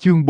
Chương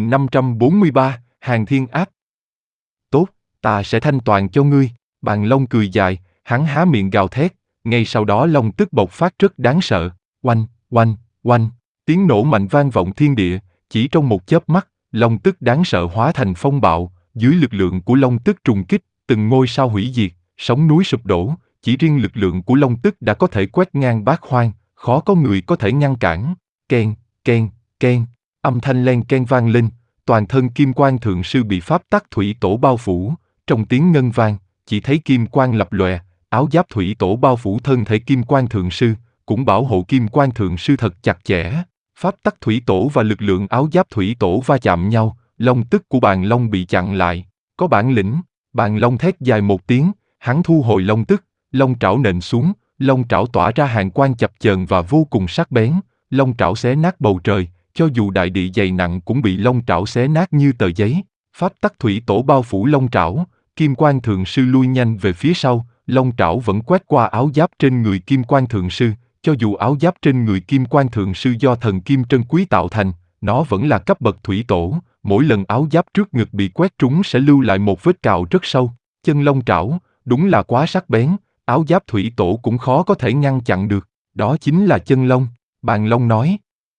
4543, Hàng Thiên Áp. Tốt, ta sẽ thanh toàn cho ngươi. Bàn Long cười dài, hắn há miệng gào thét, ngay sau đó long tức bộc phát rất đáng sợ. Oanh, oanh, oanh, tiếng nổ mạnh vang vọng thiên địa, chỉ trong một chớp mắt, long tức đáng sợ hóa thành phong bạo, dưới lực lượng của long tức trùng kích, từng ngôi sao hủy diệt, sóng núi sụp đổ, chỉ riêng lực lượng của long tức đã có thể quét ngang bát hoang, khó có người có thể ngăn cản. Keng, keng, keng, âm thanh len keng vang lên, toàn thân Kim Quang Thượng Sư bị pháp tắc thủy tổ bao phủ, trong tiếng ngân vang, chỉ thấy kim quang lập lòe, áo giáp thủy tổ bao phủ thân thể Kim Quang Thượng Sư, cũng bảo hộ Kim Quang Thượng Sư thật chặt chẽ. Pháp tắc thủy tổ và lực lượng áo giáp thủy tổ va chạm nhau, long tức của Bàn Long bị chặn lại. Có bản lĩnh, Bàn Long thét dài một tiếng, hắn thu hồi long tức, long trảo nện xuống, long trảo tỏa ra hàn quang chập chờn và vô cùng sắc bén, long trảo xé nát bầu trời, cho dù đại địa dày nặng cũng bị long trảo xé nát như tờ giấy. Pháp tắc thủy tổ bao phủ long trảo, Kim Quang Thượng Sư lui nhanh về phía sau, long trảo vẫn quét qua áo giáp trên người Kim Quang Thượng Sư, cho dù áo giáp trên người Kim Quang Thượng Sư do thần kim trân quý tạo thành, nó vẫn là cấp bậc thủy tổ, mỗi lần áo giáp trước ngực bị quét trúng sẽ lưu lại một vết cào rất sâu. Chân long trảo, đúng là quá sắc bén, áo giáp thủy tổ cũng khó có thể ngăn chặn được, đó chính là chân long, Bàn Long nói.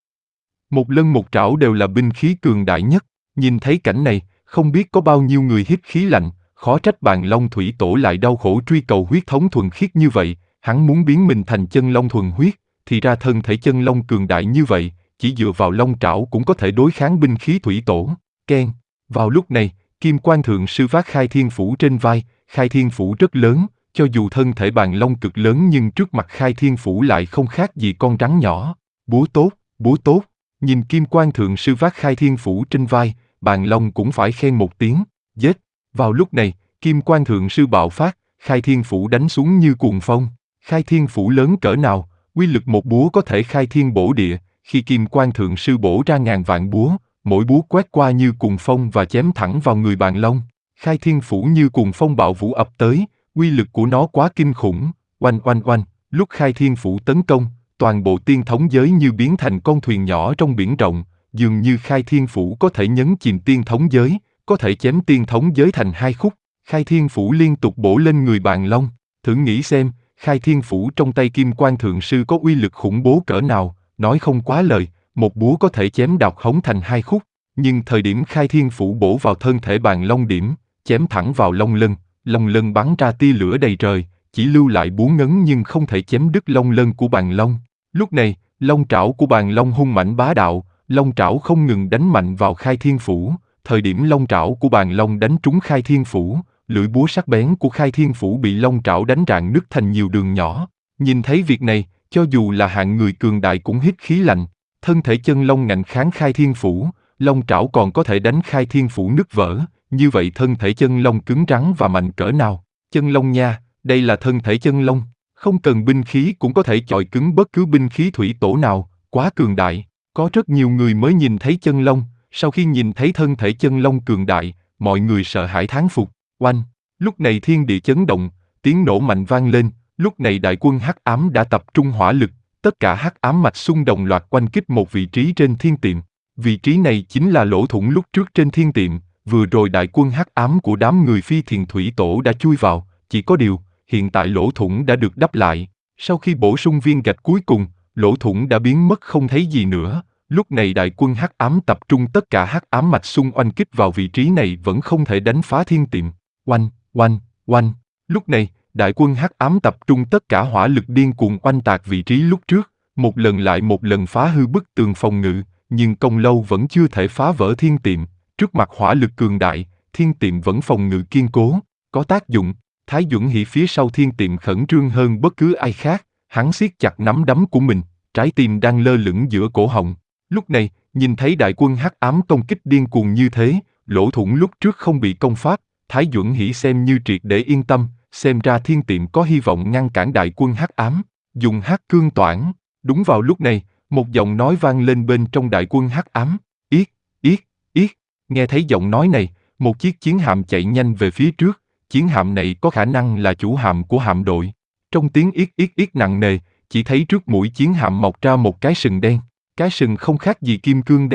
Một lân một trảo đều là binh khí cường đại nhất, nhìn thấy cảnh này, không biết có bao nhiêu người hít khí lạnh, khó trách Bàn Long thủy tổ lại đau khổ truy cầu huyết thống thuần khiết như vậy, hắn muốn biến mình thành chân long thuần huyết, thì ra thân thể chân long cường đại như vậy, chỉ dựa vào long trảo cũng có thể đối kháng binh khí thủy tổ. Keng. Vào lúc này, Kim Quang Thượng Sư vác Khai Thiên Phủ trên vai, Khai Thiên Phủ rất lớn, cho dù thân thể Bàn Long cực lớn nhưng trước mặt Khai Thiên Phủ lại không khác gì con rắn nhỏ. Búa tốt, búa tốt. Nhìn Kim Quang Thượng Sư vác Khai Thiên Phủ trên vai, Bàn Long cũng phải khen một tiếng. Giết. Vào lúc này, Kim Quang Thượng Sư bạo phát, Khai Thiên Phủ đánh xuống như cuồng phong. Khai Thiên Phủ lớn cỡ nào, uy lực một búa có thể khai thiên bổ địa, khi Kim Quang Thượng Sư bổ ra ngàn vạn búa, mỗi búa quét qua như cuồng phong và chém thẳng vào người Bàn Long. Khai Thiên Phủ như cuồng phong bạo vũ ập tới, uy lực của nó quá kinh khủng. Oanh oanh oanh, lúc Khai Thiên Phủ tấn công, toàn bộ tiên thống giới như biến thành con thuyền nhỏ trong biển rộng, dường như Khai Thiên Phủ có thể nhấn chìm tiên thống giới, có thể chém tiên thống giới thành hai khúc. Khai Thiên Phủ liên tục bổ lên người Bàn Long, thử nghĩ xem, Khai Thiên Phủ trong tay Kim Quang Thượng Sư có uy lực khủng bố cỡ nào, nói không quá lời, một búa có thể chém đào hống thành hai khúc, nhưng thời điểm Khai Thiên Phủ bổ vào thân thể Bàn Long điểm, chém thẳng vào long lân bắn ra tia lửa đầy trời, chỉ lưu lại búa ngấn nhưng không thể chém đứt long lân của Bàn Long. Lúc này, long trảo của Bàn Long hung mãnh bá đạo, long trảo không ngừng đánh mạnh vào Khai Thiên Phủ, thời điểm long trảo của Bàn Long đánh trúng Khai Thiên Phủ, lưỡi búa sắc bén của Khai Thiên Phủ bị long trảo đánh rạn nứt thành nhiều đường nhỏ. Nhìn thấy việc này, cho dù là hạng người cường đại cũng hít khí lạnh, thân thể chân long ngạnh kháng Khai Thiên Phủ, long trảo còn có thể đánh Khai Thiên Phủ nứt vỡ, như vậy thân thể chân long cứng rắn và mạnh cỡ nào. Chân long nha, đây là thân thể chân long, không cần binh khí cũng có thể chọi cứng bất cứ binh khí thủy tổ nào, quá cường đại. Có rất nhiều người mới nhìn thấy chân long, sau khi nhìn thấy thân thể chân long cường đại, mọi người sợ hãi thán phục. Oanh! Lúc này thiên địa chấn động, tiếng nổ mạnh vang lên, lúc này đại quân hắc ám đã tập trung hỏa lực, tất cả hắc ám mạch xung đồng loạt oanh kích một vị trí trên thiên tiệm. Vị trí này chính là lỗ thủng lúc trước trên thiên tiệm, vừa rồi đại quân hắc ám của đám người Phi Thiền Thủy Tổ đã chui vào, chỉ có điều, hiện tại lỗ thủng đã được đắp lại. Sau khi bổ sung viên gạch cuối cùng, lỗ thủng đã biến mất không thấy gì nữa. Lúc này đại quân hắc ám tập trung tất cả hắc ám mạch xung oanh kích vào vị trí này vẫn không thể đánh phá thiên tiệm. Oanh, oanh, oanh. Lúc này, đại quân hắc ám tập trung tất cả hỏa lực điên cuồng oanh tạc vị trí lúc trước, một lần lại một lần phá hư bức tường phòng ngự, nhưng công lâu vẫn chưa thể phá vỡ thiên tiệm. Trước mặt hỏa lực cường đại, thiên tiệm vẫn phòng ngự kiên cố, có tác dụng. Thái Duẩn Hỷ phía sau thiên tiệm khẩn trương hơn bất cứ ai khác, hắn siết chặt nắm đấm của mình, trái tim đang lơ lửng giữa cổ họng. Lúc này, nhìn thấy đại quân hắc ám công kích điên cuồng như thế, lỗ thủng lúc trước không bị công phá, Thái Duẩn Hỷ xem như triệt để yên tâm, xem ra thiên tiệm có hy vọng ngăn cản đại quân hắc ám, dùng hắc cương toản. Đúng vào lúc này, một giọng nói vang lên bên trong đại quân hắc ám, yết, yết, yết. Nghe thấy giọng nói này, một chiếc chiến hạm chạy nhanh về phía trước, chiến hạm này có khả năng là chủ hạm của hạm đội. Trong tiếng yết yết yết nặng nề, chỉ thấy trước mũi chiến hạm mọc ra một cái sừng đen, cái sừng không khác gì kim cương đen,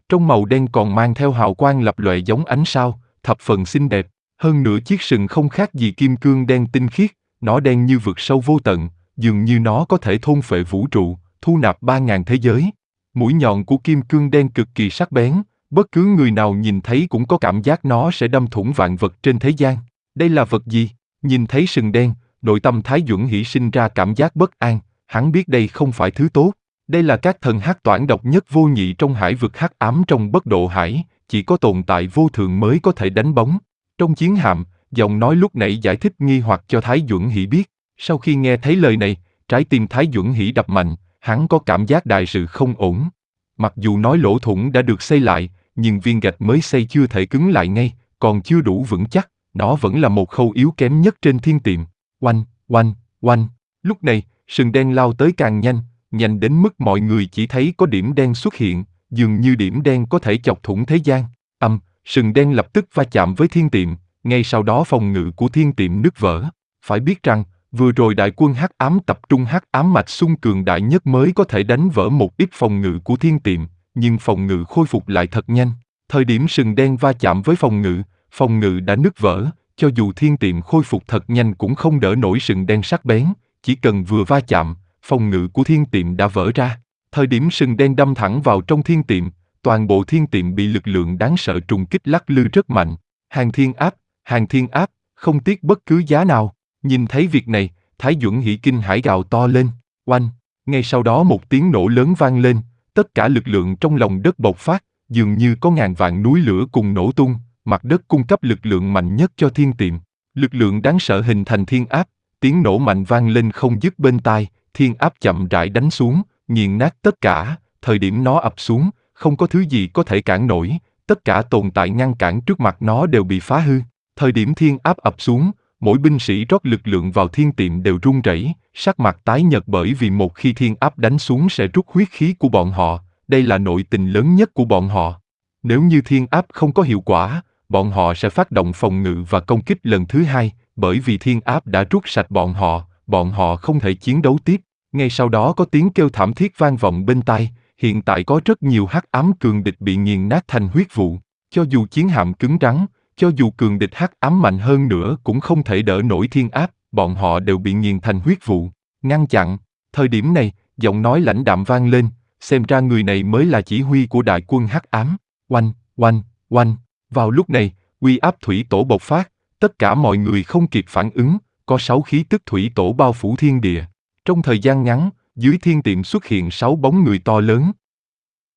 Trong màu đen còn mang theo hào quang lập lòe giống ánh sao, thập phần xinh đẹp. Hơn nữa chiếc sừng không khác gì kim cương đen tinh khiết, nó đen như vực sâu vô tận, dường như nó có thể thôn phệ vũ trụ, thu nạp 3.000 thế giới. Mũi nhọn của kim cương đen cực kỳ sắc bén, bất cứ người nào nhìn thấy cũng có cảm giác nó sẽ đâm thủng vạn vật trên thế gian. Đây là vật gì? Nhìn thấy sừng đen, nội tâm Thái Duẩn Hỷ sinh ra cảm giác bất an, hắn biết đây không phải thứ tốt. Đây là các thần hắc toản độc nhất vô nhị trong hải vực hắc ám trong Bất Độ Hải, chỉ có tồn tại vô thượng mới có thể đánh bóng. Trong chiến hạm, giọng nói lúc nãy giải thích nghi hoặc cho Thái Duẩn Hỷ biết. Sau khi nghe thấy lời này, trái tim Thái Duẩn Hỷ đập mạnh, hắn có cảm giác đại sự không ổn. Mặc dù nói lỗ thủng đã được xây lại, nhưng viên gạch mới xây chưa thể cứng lại ngay, còn chưa đủ vững chắc, nó vẫn là một khâu yếu kém nhất trên thiên tiệm. Oanh, oanh, oanh. Lúc này, sừng đen lao tới càng nhanh, nhanh đến mức mọi người chỉ thấy có điểm đen xuất hiện, dường như điểm đen có thể chọc thủng thế gian. Sừng đen lập tức va chạm với thiên tiệm, ngay sau đó phòng ngự của thiên tiệm nứt vỡ. Phải biết rằng, vừa rồi đại quân hắc ám tập trung hắc ám mạch xung cường đại nhất mới có thể đánh vỡ một ít phòng ngự của thiên tiệm, nhưng phòng ngự khôi phục lại thật nhanh. Thời điểm sừng đen va chạm với phòng ngự đã nứt vỡ, cho dù thiên tiệm khôi phục thật nhanh cũng không đỡ nổi sừng đen sắc bén, chỉ cần vừa va chạm, phòng ngự của thiên tiệm đã vỡ ra. Thời điểm sừng đen đâm thẳng vào trong thiên tiệm, toàn bộ thiên tiệm bị lực lượng đáng sợ trùng kích lắc lư rất mạnh. Hàng thiên áp, không tiếc bất cứ giá nào. Nhìn thấy việc này, Thái Duẩn Hỷ kinh hãi gào to lên. Oanh! Ngay sau đó một tiếng nổ lớn vang lên, tất cả lực lượng trong lòng đất bộc phát, dường như có ngàn vạn núi lửa cùng nổ tung, mặt đất cung cấp lực lượng mạnh nhất cho thiên tiệm. Lực lượng đáng sợ hình thành thiên áp, tiếng nổ mạnh vang lên không dứt bên tai, thiên áp chậm rãi đánh xuống, nghiền nát tất cả. Thời điểm nó ập xuống, không có thứ gì có thể cản nổi, tất cả tồn tại ngăn cản trước mặt nó đều bị phá hư. Thời điểm thiên áp ập xuống, mỗi binh sĩ rót lực lượng vào thiên tiệm đều run rẩy, sắc mặt tái nhợt bởi vì một khi thiên áp đánh xuống sẽ rút huyết khí của bọn họ, đây là nội tình lớn nhất của bọn họ. Nếu như thiên áp không có hiệu quả, bọn họ sẽ phát động phòng ngự và công kích lần thứ hai, bởi vì thiên áp đã rút sạch bọn họ không thể chiến đấu tiếp. Ngay sau đó có tiếng kêu thảm thiết vang vọng bên tai, hiện tại có rất nhiều hắc ám cường địch bị nghiền nát thành huyết vụ, cho dù chiến hạm cứng rắn, cho dù cường địch hắc ám mạnh hơn nữa cũng không thể đỡ nổi thiên áp, bọn họ đều bị nghiền thành huyết vụ. Ngăn chặn. Thời điểm này, giọng nói lãnh đạm vang lên, xem ra người này mới là chỉ huy của đại quân hắc ám. Oanh, oanh, oanh. Vào lúc này, uy áp thủy tổ bộc phát, tất cả mọi người không kịp phản ứng, có 6 khí tức thủy tổ bao phủ thiên địa. Trong thời gian ngắn, dưới thiên tiệm xuất hiện 6 bóng người to lớn,